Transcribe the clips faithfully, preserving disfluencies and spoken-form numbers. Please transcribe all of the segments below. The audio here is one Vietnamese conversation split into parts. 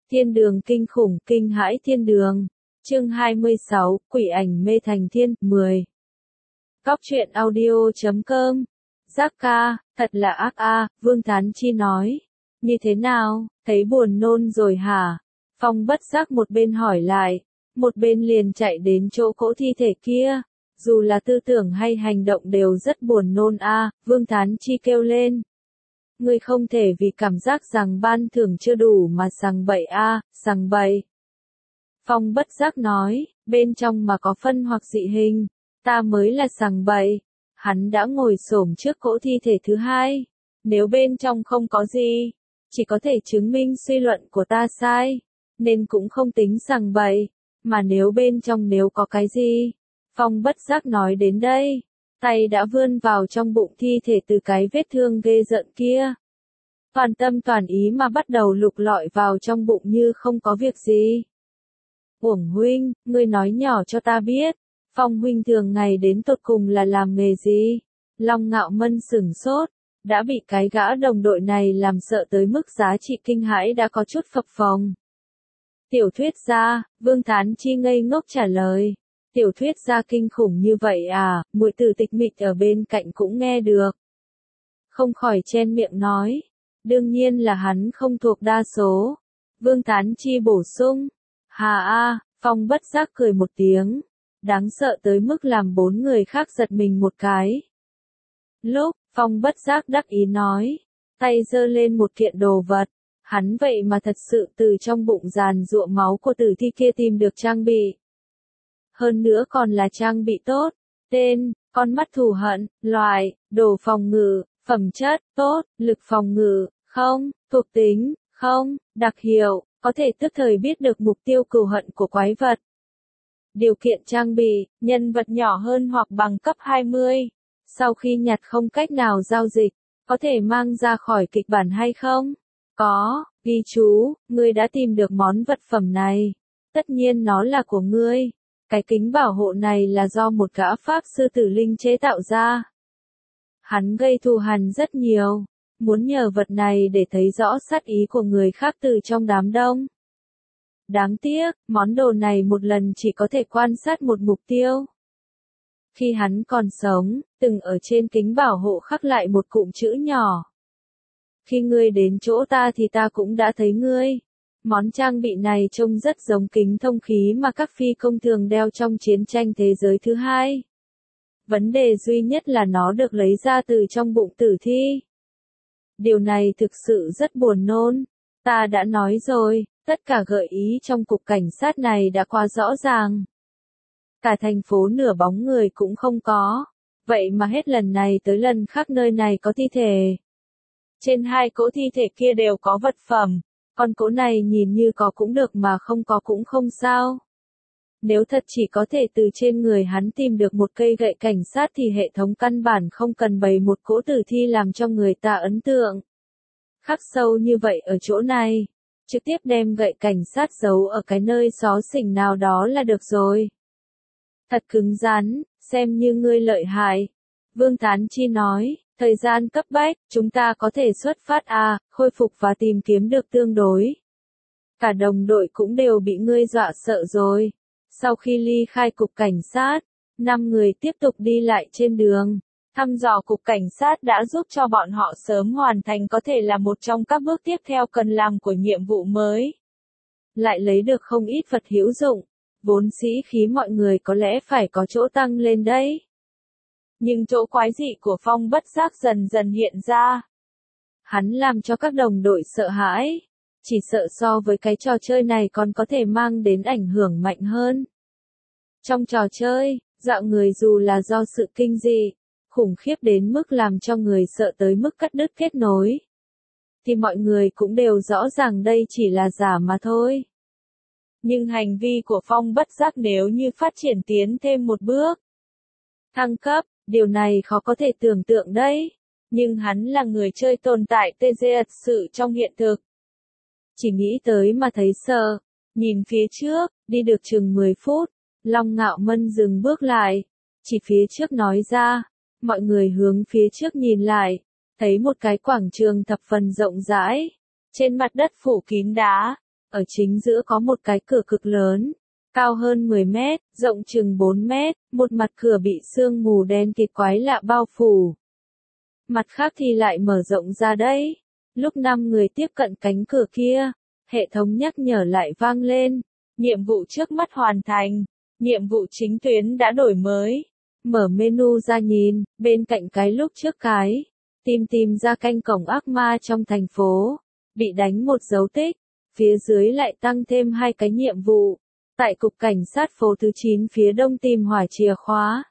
Thiên đường kinh khủng, kinh hãi thiên đường. Chương hai mươi sáu, Quỷ ảnh mê thành thiên, mười. Cóc truyện audio chấm com. Giác ca, thật là ác a, Vương Thán Chi nói. Như thế nào, thấy buồn nôn rồi hả? Phong bất giác một bên hỏi lại, một bên liền chạy đến chỗ cỗ thi thể kia. Dù là tư tưởng hay hành động đều rất buồn nôn a, Vương Thán Chi kêu lên. Ngươi không thể vì cảm giác rằng ban thưởng chưa đủ mà sằng bậy a, sằng bậy. Phong bất giác nói, bên trong mà có phân hoặc dị hình, ta mới là sằng bậy. Hắn đã ngồi xổm trước cỗ thi thể thứ hai. Nếu bên trong không có gì, chỉ có thể chứng minh suy luận của ta sai, nên cũng không tính sằng bậy. Mà nếu bên trong nếu có cái gì, Phong bất giác nói đến đây, tay đã vươn vào trong bụng thi thể từ cái vết thương ghê rợn kia. Toàn tâm toàn ý mà bắt đầu lục lọi vào trong bụng như không có việc gì. Uổng huynh, ngươi nói nhỏ cho ta biết, Phong huynh thường ngày đến tột cùng là làm nghề gì? Long Ngạo Mân sửng sốt, đã bị cái gã đồng đội này làm sợ tới mức giá trị kinh hãi đã có chút phập phồng. Tiểu thuyết gia, Vương Thán Chi ngây ngốc trả lời. Tiểu thuyết gia kinh khủng như vậy à, muội tử tịch mịch ở bên cạnh cũng nghe được. Không khỏi chen miệng nói. Đương nhiên là hắn không thuộc đa số. Vương Thán Chi bổ sung. Hà a, Phong bất giác cười một tiếng. Đáng sợ tới mức làm bốn người khác giật mình một cái. Lúc, Phong bất giác đắc ý nói. Tay giơ lên một kiện đồ vật. Hắn vậy mà thật sự từ trong bụng giàn giụa máu của tử thi kia tìm được trang bị. Hơn nữa còn là trang bị tốt. Tên, con mắt thù hận, loại, đồ phòng ngự, phẩm chất, tốt, lực phòng ngự, không, thuộc tính, không, đặc hiệu, có thể tức thời biết được mục tiêu cừu hận của quái vật. Điều kiện trang bị, nhân vật nhỏ hơn hoặc bằng cấp hai mươi. Sau khi nhặt không cách nào giao dịch, có thể mang ra khỏi kịch bản hay không? Có, ghi chú, ngươi đã tìm được món vật phẩm này. Tất nhiên nó là của ngươi. Cái kính bảo hộ này là do một gã pháp sư tử linh chế tạo ra. Hắn gây thù hằn rất nhiều, muốn nhờ vật này để thấy rõ sát ý của người khác từ trong đám đông. Đáng tiếc, món đồ này một lần chỉ có thể quan sát một mục tiêu. Khi hắn còn sống, từng ở trên kính bảo hộ khắc lại một cụm chữ nhỏ. Khi ngươi đến chỗ ta thì ta cũng đã thấy ngươi. Món trang bị này trông rất giống kính thông khí mà các phi công thường đeo trong chiến tranh thế giới thứ hai. Vấn đề duy nhất là nó được lấy ra từ trong bụng tử thi. Điều này thực sự rất buồn nôn. Ta đã nói rồi, tất cả gợi ý trong cục cảnh sát này đã quá rõ ràng. Cả thành phố nửa bóng người cũng không có. Vậy mà hết lần này tới lần khác nơi này có thi thể. Trên hai cỗ thi thể kia đều có vật phẩm. Con cỗ này nhìn như có cũng được mà không có cũng không sao. Nếu thật chỉ có thể từ trên người hắn tìm được một cây gậy cảnh sát thì hệ thống căn bản không cần bày một cỗ tử thi làm cho người ta ấn tượng. Khắc sâu như vậy ở chỗ này, trực tiếp đem gậy cảnh sát giấu ở cái nơi xó xỉnh nào đó là được rồi. Thật cứng rắn, xem như ngươi lợi hại. Vương Thán Chi nói. Thời gian cấp bách, chúng ta có thể xuất phát à, khôi phục và tìm kiếm được tương đối. Cả đồng đội cũng đều bị ngươi dọa sợ rồi. Sau khi ly khai cục cảnh sát, năm người tiếp tục đi lại trên đường. Thăm dò cục cảnh sát đã giúp cho bọn họ sớm hoàn thành có thể là một trong các bước tiếp theo cần làm của nhiệm vụ mới. Lại lấy được không ít vật hữu dụng, vốn sĩ khí mọi người có lẽ phải có chỗ tăng lên đấy. Nhưng chỗ quái dị của Phong bất giác dần dần hiện ra. Hắn làm cho các đồng đội sợ hãi. Chỉ sợ so với cái trò chơi này còn có thể mang đến ảnh hưởng mạnh hơn. Trong trò chơi, dạo người dù là do sự kinh dị, khủng khiếp đến mức làm cho người sợ tới mức cắt đứt kết nối. Thì mọi người cũng đều rõ ràng đây chỉ là giả mà thôi. Nhưng hành vi của Phong bất giác nếu như phát triển tiến thêm một bước. Thăng cấp. Điều này khó có thể tưởng tượng đấy. Nhưng hắn là người chơi tồn tại tê dê thật sự trong hiện thực. Chỉ nghĩ tới mà thấy sợ. Nhìn phía trước, đi được chừng mười phút. Long Ngạo Mân dừng bước lại. Chỉ phía trước nói ra. Mọi người hướng phía trước nhìn lại. Thấy một cái quảng trường thập phần rộng rãi. Trên mặt đất phủ kín đá. Ở chính giữa có một cái cửa cực lớn, cao hơn mười mét, rộng chừng bốn mét, một mặt cửa bị sương mù đen kịt quái lạ bao phủ. Mặt khác thì lại mở rộng ra đấy. Lúc năm người tiếp cận cánh cửa kia, hệ thống nhắc nhở lại vang lên. Nhiệm vụ trước mắt hoàn thành. Nhiệm vụ chính tuyến đã đổi mới. Mở menu ra nhìn, bên cạnh cái lúc trước cái. Tìm tìm ra canh cổng ác ma trong thành phố. Bị đánh một dấu tích. Phía dưới lại tăng thêm hai cái nhiệm vụ. Tại cục cảnh sát phố thứ chín phía đông tìm hỏa chìa khóa.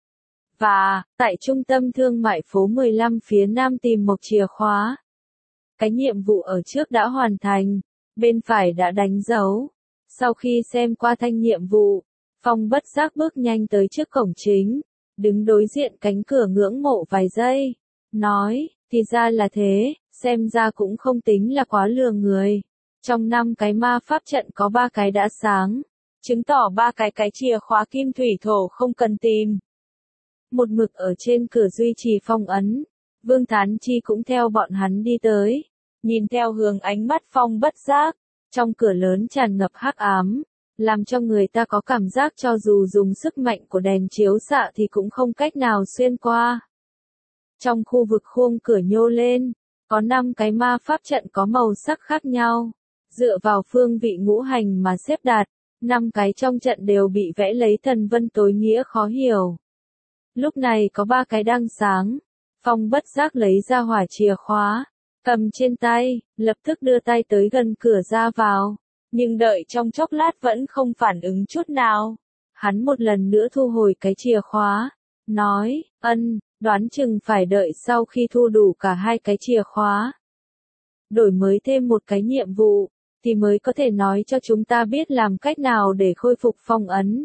Và, tại trung tâm thương mại phố mười lăm phía nam tìm một chìa khóa. Cái nhiệm vụ ở trước đã hoàn thành. Bên phải đã đánh dấu. Sau khi xem qua thanh nhiệm vụ, Phong bất giác bước nhanh tới trước cổng chính. Đứng đối diện cánh cửa ngưỡng mộ vài giây. Nói, thì ra là thế, xem ra cũng không tính là quá lừa người. Trong năm cái ma pháp trận có ba cái đã sáng. Chứng tỏ ba cái cái chìa khóa kim thủy thổ không cần tìm. Một mực ở trên cửa duy trì phong ấn. Vương Thán Chi cũng theo bọn hắn đi tới. Nhìn theo hướng ánh mắt Phong bất giác. Trong cửa lớn tràn ngập hắc ám. Làm cho người ta có cảm giác cho dù dùng sức mạnh của đèn chiếu xạ thì cũng không cách nào xuyên qua. Trong khu vực khuôn cửa nhô lên. Có năm cái ma pháp trận có màu sắc khác nhau. Dựa vào phương vị ngũ hành mà xếp đặt. Năm cái trong trận đều bị vẽ lấy thần vân tối nghĩa khó hiểu. Lúc này có ba cái đang sáng. Phong bất giác lấy ra hỏa chìa khóa. Cầm trên tay, lập tức đưa tay tới gần cửa ra vào. Nhưng đợi trong chốc lát vẫn không phản ứng chút nào. Hắn một lần nữa thu hồi cái chìa khóa. Nói, ân, đoán chừng phải đợi sau khi thu đủ cả hai cái chìa khóa. Đổi mới thêm một cái nhiệm vụ. Thì mới có thể nói cho chúng ta biết làm cách nào để khôi phục phong ấn.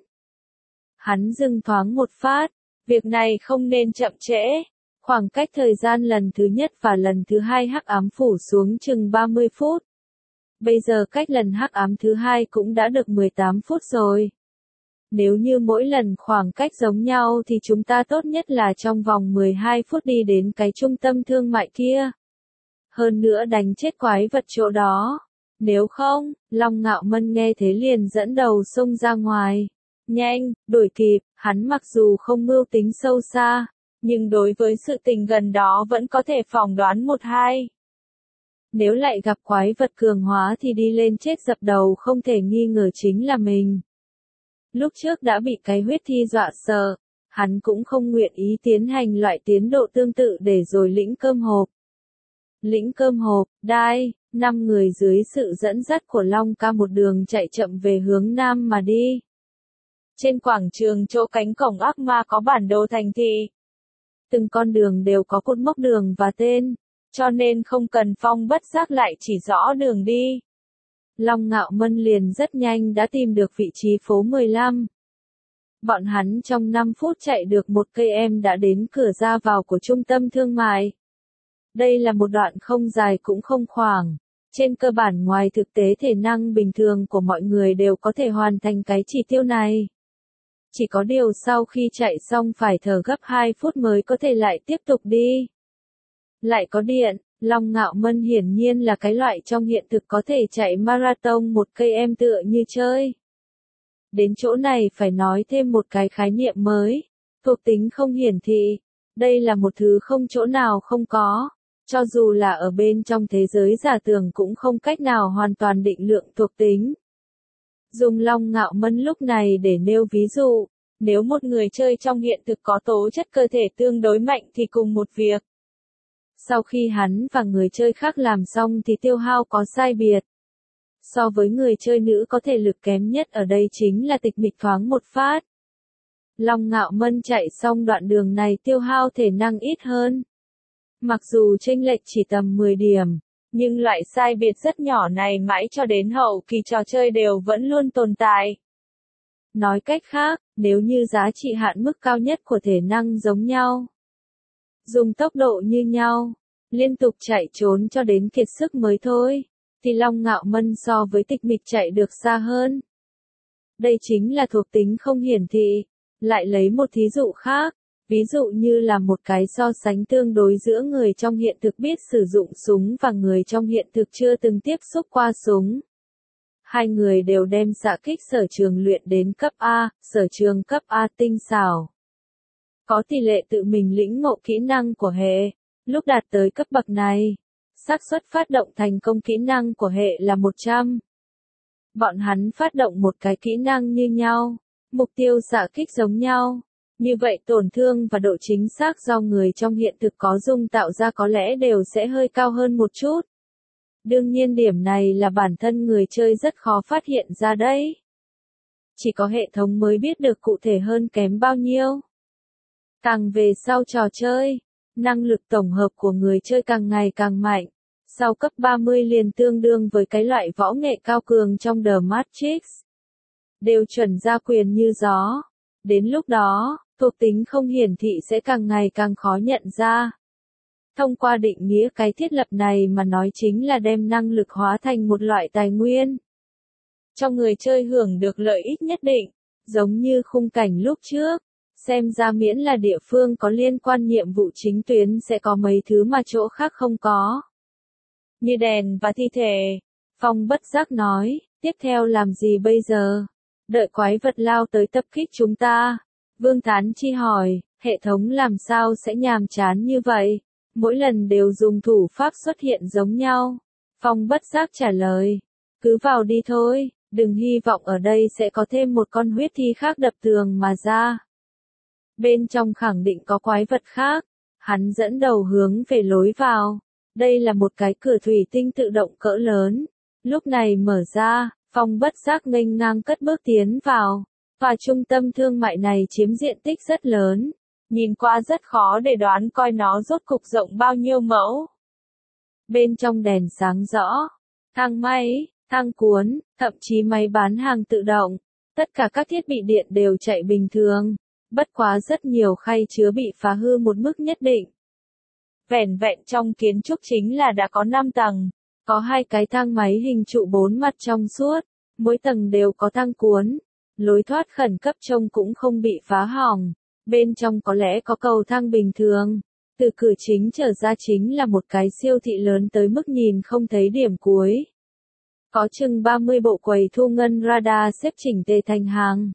Hắn dừng thoáng một phát. Việc này không nên chậm trễ. Khoảng cách thời gian lần thứ nhất và lần thứ hai hắc ám phủ xuống chừng ba mươi phút. Bây giờ cách lần hắc ám thứ hai cũng đã được mười tám phút rồi. Nếu như mỗi lần khoảng cách giống nhau thì chúng ta tốt nhất là trong vòng mười hai phút đi đến cái trung tâm thương mại kia. Hơn nữa đánh chết quái vật chỗ đó. Nếu không, Long Ngạo Mân nghe thế liền dẫn đầu xông ra ngoài. Nhanh, đuổi kịp, hắn mặc dù không mưu tính sâu xa, nhưng đối với sự tình gần đó vẫn có thể phỏng đoán một hai. Nếu lại gặp quái vật cường hóa thì đi lên chết dập đầu không thể nghi ngờ chính là mình. Lúc trước đã bị cái huyết thi dọa sợ, hắn cũng không nguyện ý tiến hành loại tiến độ tương tự để rồi lĩnh cơm hộp. Lĩnh cơm hộp, đai, năm người dưới sự dẫn dắt của Long Ca một đường chạy chậm về hướng nam mà đi. Trên quảng trường chỗ cánh cổng ác ma có bản đồ thành thị. Từng con đường đều có cột mốc đường và tên, cho nên không cần Phong bất giác lại chỉ rõ đường đi. Long Ngạo Mân liền rất nhanh đã tìm được vị trí phố mười lăm. Bọn hắn trong năm phút chạy được một cây em đã đến cửa ra vào của trung tâm thương mại. Đây là một đoạn không dài cũng không khoảng. Trên cơ bản ngoài thực tế thể năng bình thường của mọi người đều có thể hoàn thành cái chỉ tiêu này. Chỉ có điều sau khi chạy xong phải thở gấp hai phút mới có thể lại tiếp tục đi. Lại có điện, Long Ngạo Mân hiển nhiên là cái loại trong hiện thực có thể chạy marathon một cây em tựa như chơi. Đến chỗ này phải nói thêm một cái khái niệm mới, thuộc tính không hiển thị. Đây là một thứ không chỗ nào không có. Cho dù là ở bên trong thế giới giả tưởng cũng không cách nào hoàn toàn định lượng thuộc tính. Dùng Long Ngạo Mân lúc này để nêu ví dụ, nếu một người chơi trong hiện thực có tố chất cơ thể tương đối mạnh thì cùng một việc. Sau khi hắn và người chơi khác làm xong thì tiêu hao có sai biệt. So với người chơi nữ có thể lực kém nhất ở đây chính là tịch mịch thoáng một phát. Long Ngạo Mân chạy xong đoạn đường này tiêu hao thể năng ít hơn. Mặc dù chênh lệch chỉ tầm mười điểm, nhưng loại sai biệt rất nhỏ này mãi cho đến hậu kỳ trò chơi đều vẫn luôn tồn tại. Nói cách khác, nếu như giá trị hạn mức cao nhất của thể năng giống nhau, dùng tốc độ như nhau, liên tục chạy trốn cho đến kiệt sức mới thôi, thì Long Ngạo Mân so với tịch mịch chạy được xa hơn. Đây chính là thuộc tính không hiển thị. Lại lấy một thí dụ khác, ví dụ như là một cái so sánh tương đối giữa người trong hiện thực biết sử dụng súng và người trong hiện thực chưa từng tiếp xúc qua súng. Hai người đều đem xạ kích sở trường luyện đến cấp A, sở trường cấp A tinh xảo. Có tỷ lệ tự mình lĩnh ngộ kỹ năng của hệ. Lúc đạt tới cấp bậc này, xác suất phát động thành công kỹ năng của hệ là một trăm. Bọn hắn phát động một cái kỹ năng như nhau, mục tiêu xạ kích giống nhau. Như vậy tổn thương và độ chính xác do người trong hiện thực có dung tạo ra có lẽ đều sẽ hơi cao hơn một chút. Đương nhiên điểm này là bản thân người chơi rất khó phát hiện ra đấy. Chỉ có hệ thống mới biết được cụ thể hơn kém bao nhiêu. Càng về sau trò chơi, năng lực tổng hợp của người chơi càng ngày càng mạnh. Sau cấp ba mươi liền tương đương với cái loại võ nghệ cao cường trong The Matrix. Đều chuẩn ra quyền như gió. Đến lúc đó, thuộc tính không hiển thị sẽ càng ngày càng khó nhận ra. Thông qua định nghĩa cái thiết lập này mà nói chính là đem năng lực hóa thành một loại tài nguyên. Cho người chơi hưởng được lợi ích nhất định, giống như khung cảnh lúc trước. Xem ra miễn là địa phương có liên quan nhiệm vụ chính tuyến sẽ có mấy thứ mà chỗ khác không có. Như đèn và thi thể. Phong bất giác nói, tiếp theo làm gì bây giờ? Đợi quái vật lao tới tập kích chúng ta. Vương Thán Chi hỏi, hệ thống làm sao sẽ nhàm chán như vậy? Mỗi lần đều dùng thủ pháp xuất hiện giống nhau. Phong bất giác trả lời, cứ vào đi thôi, đừng hy vọng ở đây sẽ có thêm một con huyết thi khác đập tường mà ra. Bên trong khẳng định có quái vật khác. Hắn dẫn đầu hướng về lối vào. Đây là một cái cửa thủy tinh tự động cỡ lớn. Lúc này mở ra, Phong bất giác nghênh ngang cất bước tiến vào. Tòa trung tâm thương mại này chiếm diện tích rất lớn. Nhìn qua rất khó để đoán coi nó rốt cục rộng bao nhiêu mẫu. Bên trong đèn sáng rõ. Thang máy, thang cuốn, thậm chí máy bán hàng tự động. Tất cả các thiết bị điện đều chạy bình thường. Bất quá rất nhiều khay chứa bị phá hư một mức nhất định. Vẻn vẹn trong kiến trúc chính là đã có năm tầng. Có hai cái thang máy hình trụ bốn mặt trong suốt. Mỗi tầng đều có thang cuốn. Lối thoát khẩn cấp trông cũng không bị phá hỏng. Bên trong có lẽ có cầu thang bình thường. Từ cửa chính trở ra chính là một cái siêu thị lớn tới mức nhìn không thấy điểm cuối. Có chừng ba mươi bộ quầy thu ngân radar xếp chỉnh tề thành hàng.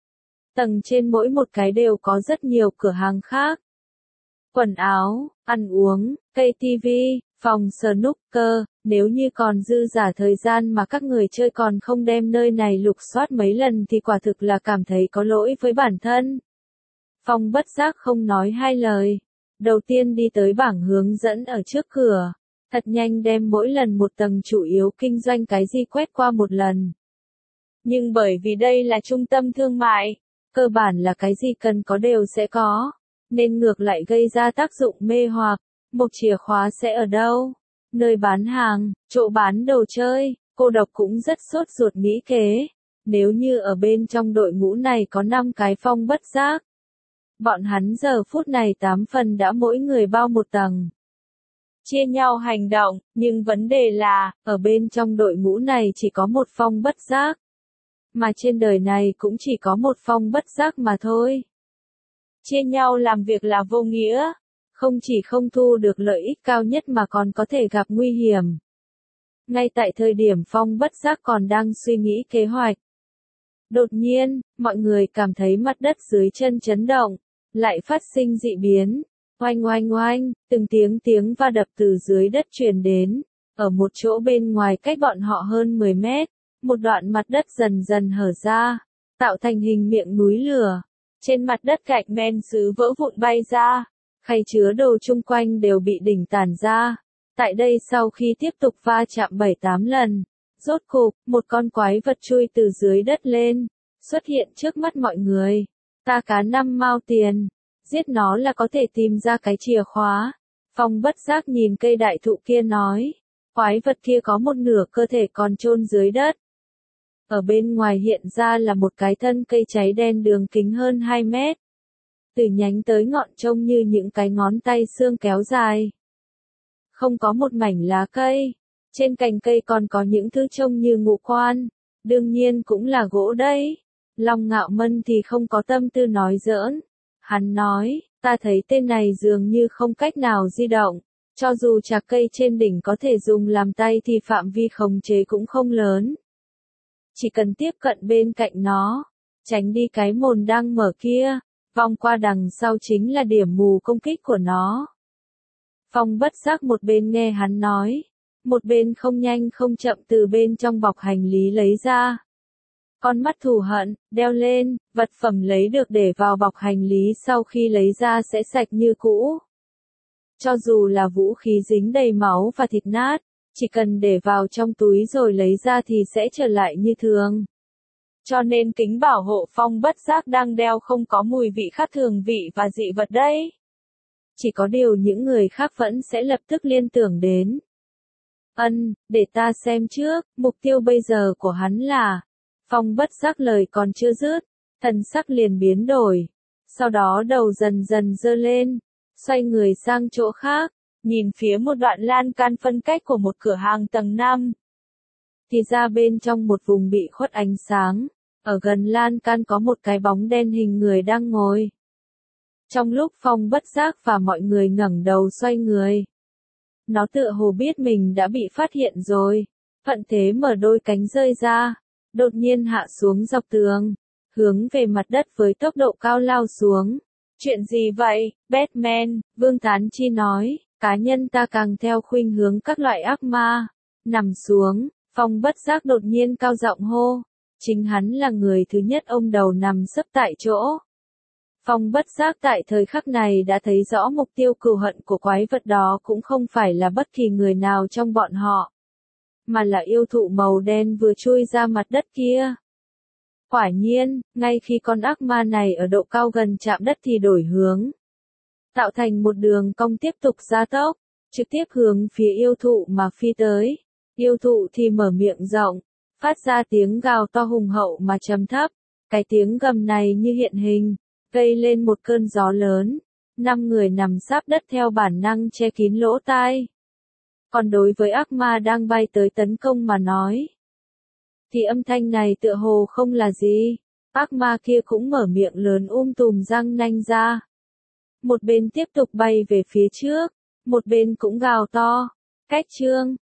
Tầng trên mỗi một cái đều có rất nhiều cửa hàng khác. Quần áo, ăn uống, cây tivi, phòng snooker, nếu như còn dư giả thời gian mà các người chơi còn không đem nơi này lục soát mấy lần thì quả thực là cảm thấy có lỗi với bản thân. Phong bất giác không nói hai lời. Đầu tiên đi tới bảng hướng dẫn ở trước cửa. Thật nhanh đem mỗi lần một tầng chủ yếu kinh doanh cái gì quét qua một lần. Nhưng bởi vì đây là trung tâm thương mại, cơ bản là cái gì cần có đều sẽ có. Nên ngược lại gây ra tác dụng mê hoặc. Một chìa khóa sẽ ở đâu? Nơi bán hàng, chỗ bán đồ chơi. Cô độc cũng rất sốt ruột nghĩ kế. Nếu như ở bên trong đội ngũ này có năm cái Phong bất giác. Bọn hắn giờ phút này tám phần đã mỗi người bao một tầng. Chia nhau hành động, nhưng vấn đề là, ở bên trong đội ngũ này chỉ có một Phong bất giác. Mà trên đời này cũng chỉ có một Phong bất giác mà thôi. Chia nhau làm việc là vô nghĩa. Không chỉ không thu được lợi ích cao nhất mà còn có thể gặp nguy hiểm. Ngay tại thời điểm Phong bất giác còn đang suy nghĩ kế hoạch. Đột nhiên, mọi người cảm thấy mặt đất dưới chân chấn động. Lại phát sinh dị biến. Oanh oanh oanh, từng tiếng tiếng va đập từ dưới đất truyền đến. Ở một chỗ bên ngoài cách bọn họ hơn mười mét. Một đoạn mặt đất dần dần hở ra. Tạo thành hình miệng núi lửa. Trên mặt đất gạch men sứ vỡ vụn bay ra. Khay chứa đồ chung quanh đều bị đỉnh tản ra. Tại đây sau khi tiếp tục va chạm bảy tám lần. Rốt cục, một con quái vật chui từ dưới đất lên. Xuất hiện trước mắt mọi người. Ta cá năm mao tiền. Giết nó là có thể tìm ra cái chìa khóa. Phong bất giác nhìn cây đại thụ kia nói. Quái vật kia có một nửa cơ thể còn chôn dưới đất. Ở bên ngoài hiện ra là một cái thân cây cháy đen đường kính hơn hai mét. Từ nhánh tới ngọn trông như những cái ngón tay xương kéo dài. Không có một mảnh lá cây. Trên cành cây còn có những thứ trông như ngũ quan. Đương nhiên cũng là gỗ đấy. Long Ngạo Mân thì không có tâm tư nói giỡn. Hắn nói, ta thấy tên này dường như không cách nào di động. Cho dù chạc cây trên đỉnh có thể dùng làm tay thì phạm vi khống chế cũng không lớn. chỉ cần tiếp cận bên cạnh nó, tránh đi cái mồn đang mở kia, vòng qua đằng sau chính là điểm mù công kích của nó. Phong bất giác một bên nghe hắn nói, một bên không nhanh không chậm từ bên trong bọc hành lý lấy ra. Con mắt thù hận, đeo lên, vật phẩm lấy được để vào bọc hành lý sau khi lấy ra sẽ sạch như cũ. Cho dù là vũ khí dính đầy máu và thịt nát, chỉ cần để vào trong túi rồi lấy ra thì sẽ trở lại như thường. Cho nên kính bảo hộ Phong bất giác đang đeo không có mùi vị khác thường vị và dị vật đấy. Chỉ có điều những người khác vẫn sẽ lập tức liên tưởng đến. Ân, để ta xem trước, mục tiêu bây giờ của hắn là... Phong bất giác lời còn chưa dứt, thần sắc liền biến đổi. Sau đó đầu dần dần dơ lên, xoay người sang chỗ khác, nhìn phía một đoạn lan can phân cách của một cửa hàng tầng năm. Thì ra bên trong một vùng bị khuất ánh sáng, ở gần lan can có một cái bóng đen hình người đang ngồi. Trong lúc Phong bất giác và mọi người ngẩng đầu xoay người, nó tựa hồ biết mình đã bị phát hiện rồi, thuận thế mở đôi cánh rơi ra, đột nhiên hạ xuống dọc tường, hướng về mặt đất với tốc độ cao lao xuống. Chuyện gì vậy, Batman? Vương Tán Chi nói, cá nhân ta càng theo khuynh hướng các loại ác ma. Nằm xuống, Phong bất giác đột nhiên cao giọng hô. Chính hắn là người thứ nhất ôm đầu nằm sấp tại chỗ. Phong bất giác tại thời khắc này đã thấy rõ mục tiêu cừu hận của quái vật đó cũng không phải là bất kỳ người nào trong bọn họ, mà là yêu thụ màu đen vừa chui ra mặt đất kia. Quả nhiên, ngay khi con ác ma này ở độ cao gần chạm đất thì đổi hướng, tạo thành một đường cong tiếp tục gia tốc, trực tiếp hướng phía yêu thụ mà phi tới. Yêu thụ thì mở miệng rộng, phát ra tiếng gào to hùng hậu mà trầm thấp. Cái tiếng gầm này như hiện hình, gây lên một cơn gió lớn. Năm người nằm sáp đất theo bản năng che kín lỗ tai. Còn đối với ác ma đang bay tới tấn công mà nói, thì âm thanh này tựa hồ không là gì. Ác ma kia cũng mở miệng lớn um tùm răng nanh ra. Một bên tiếp tục bay về phía trước, một bên cũng gào to. Cách chương